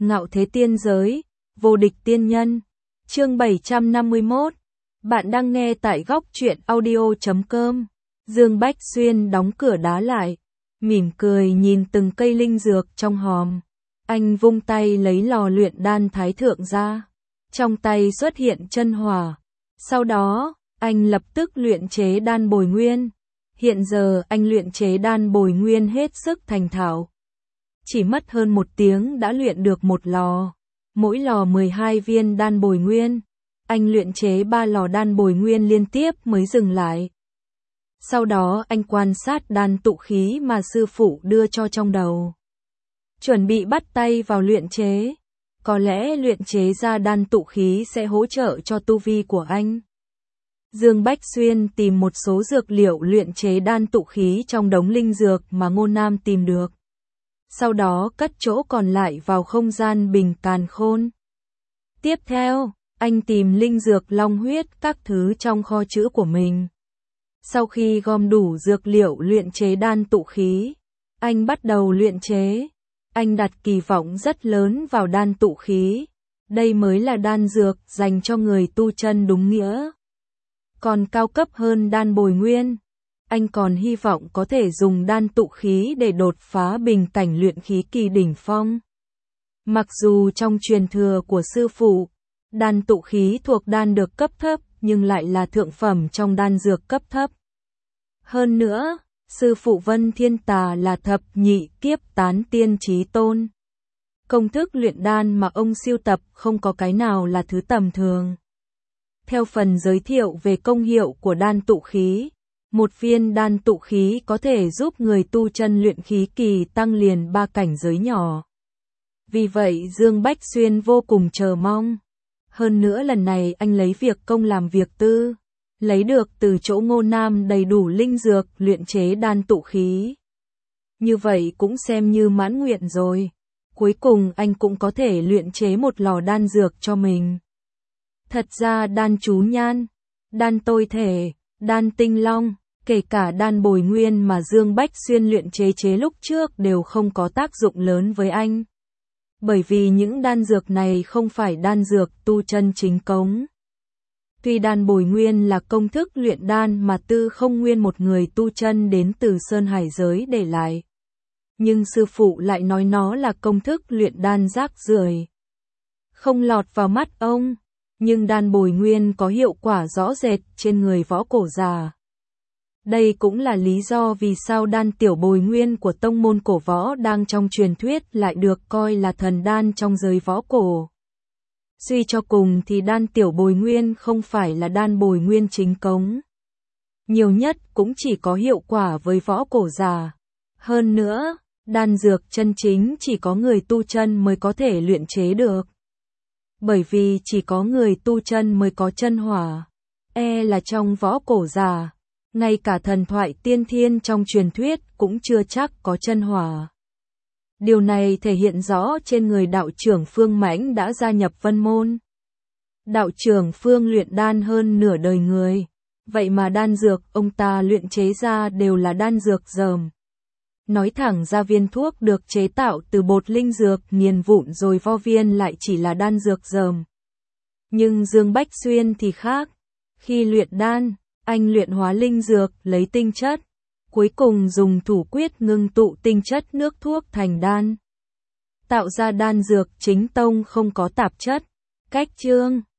Ngạo thế tiên giới, vô địch tiên nhân. Chương 751. Bạn đang nghe tại góc truyện audio.com. Dương Bách Xuyên đóng cửa đá lại, mỉm cười nhìn từng cây linh dược trong hòm. Anh vung tay lấy lò luyện đan thái thượng ra. Trong tay xuất hiện chân hỏa. Sau đó, anh lập tức luyện chế đan bồi nguyên. Hiện giờ anh luyện chế đan bồi nguyên hết sức thành thạo. Chỉ mất hơn 1 tiếng đã luyện được một lò. Mỗi lò 12 viên đan bồi nguyên. Anh luyện chế 3 lò đan bồi nguyên liên tiếp mới dừng lại. Sau đó anh quan sát đan tụ khí mà sư phụ đưa cho trong đầu. Chuẩn bị bắt tay vào luyện chế. Có lẽ luyện chế ra đan tụ khí sẽ hỗ trợ cho tu vi của anh. Dương Bách Xuyên tìm một số dược liệu luyện chế đan tụ khí trong đống linh dược mà Ngô Nam tìm được. Sau đó cất chỗ còn lại vào không gian bình càn khôn. Tiếp theo, anh tìm linh dược long huyết các thứ trong kho trữ của mình. Sau khi gom đủ dược liệu luyện chế đan tụ khí, anh bắt đầu luyện chế. Anh đặt kỳ vọng rất lớn vào đan tụ khí. Đây mới là đan dược dành cho người tu chân đúng nghĩa. Còn cao cấp hơn đan bồi nguyên. Anh còn hy vọng có thể dùng đan tụ khí để đột phá bình cảnh luyện khí kỳ đỉnh phong. Mặc dù trong truyền thừa của sư phụ, đan tụ khí thuộc đan được cấp thấp nhưng lại là thượng phẩm trong đan dược cấp thấp. Hơn nữa, sư phụ Vân Thiên Tà là thập nhị kiếp tán tiên chí tôn. Công thức luyện đan mà ông sưu tập không có cái nào là thứ tầm thường. Theo phần giới thiệu về công hiệu của đan tụ khí, một viên đan tụ khí có thể giúp người tu chân luyện khí kỳ tăng liền 3 cảnh giới nhỏ. Vì vậy Dương Bách Xuyên vô cùng chờ mong. Hơn nữa lần này anh lấy việc công làm việc tư, lấy được từ chỗ Ngô Nam đầy đủ linh dược luyện chế đan tụ khí. Như vậy cũng xem như mãn nguyện rồi. Cuối cùng anh cũng có thể luyện chế một lò đan dược cho mình. Thật ra đan chú nhan, đan tôi thể, đan tinh long, kể cả đan bồi nguyên mà Dương Bách Xuyên luyện chế lúc trước đều không có tác dụng lớn với anh. Bởi vì những đan dược này không phải đan dược tu chân chính cống. Tuy đan bồi nguyên là công thức luyện đan mà Tư Không Nguyên một người tu chân đến từ Sơn Hải giới để lại. Nhưng sư phụ lại nói nó là công thức luyện đan rác rưởi, không lọt vào mắt ông. Nhưng đan bồi nguyên có hiệu quả rõ rệt trên người võ cổ già. Đây cũng là lý do vì sao đan tiểu bồi nguyên của tông môn cổ võ đang trong truyền thuyết lại được coi là thần đan trong giới võ cổ. Suy cho cùng thì đan tiểu bồi nguyên không phải là đan bồi nguyên chính cống. Nhiều nhất cũng chỉ có hiệu quả với võ cổ già. Hơn nữa, đan dược chân chính chỉ có người tu chân mới có thể luyện chế được. Bởi vì chỉ có người tu chân mới có chân hỏa. Là trong võ cổ già, ngay cả thần thoại tiên thiên trong truyền thuyết cũng chưa chắc có chân hỏa. Điều này thể hiện rõ trên người đạo trưởng Phương Mãnh đã gia nhập Vân Môn. Đạo trưởng Phương luyện đan hơn nửa đời người, vậy mà đan dược ông ta luyện chế ra đều là đan dược dởm. Nói thẳng ra viên thuốc được chế tạo từ bột linh dược nghiền vụn rồi vo viên lại chỉ là đan dược dởm. Nhưng Dương Bách Xuyên thì khác. Khi luyện đan, anh luyện hóa linh dược lấy tinh chất, cuối cùng dùng thủ quyết ngưng tụ tinh chất nước thuốc thành đan. Tạo ra đan dược chính tông không có tạp chất. Cách chương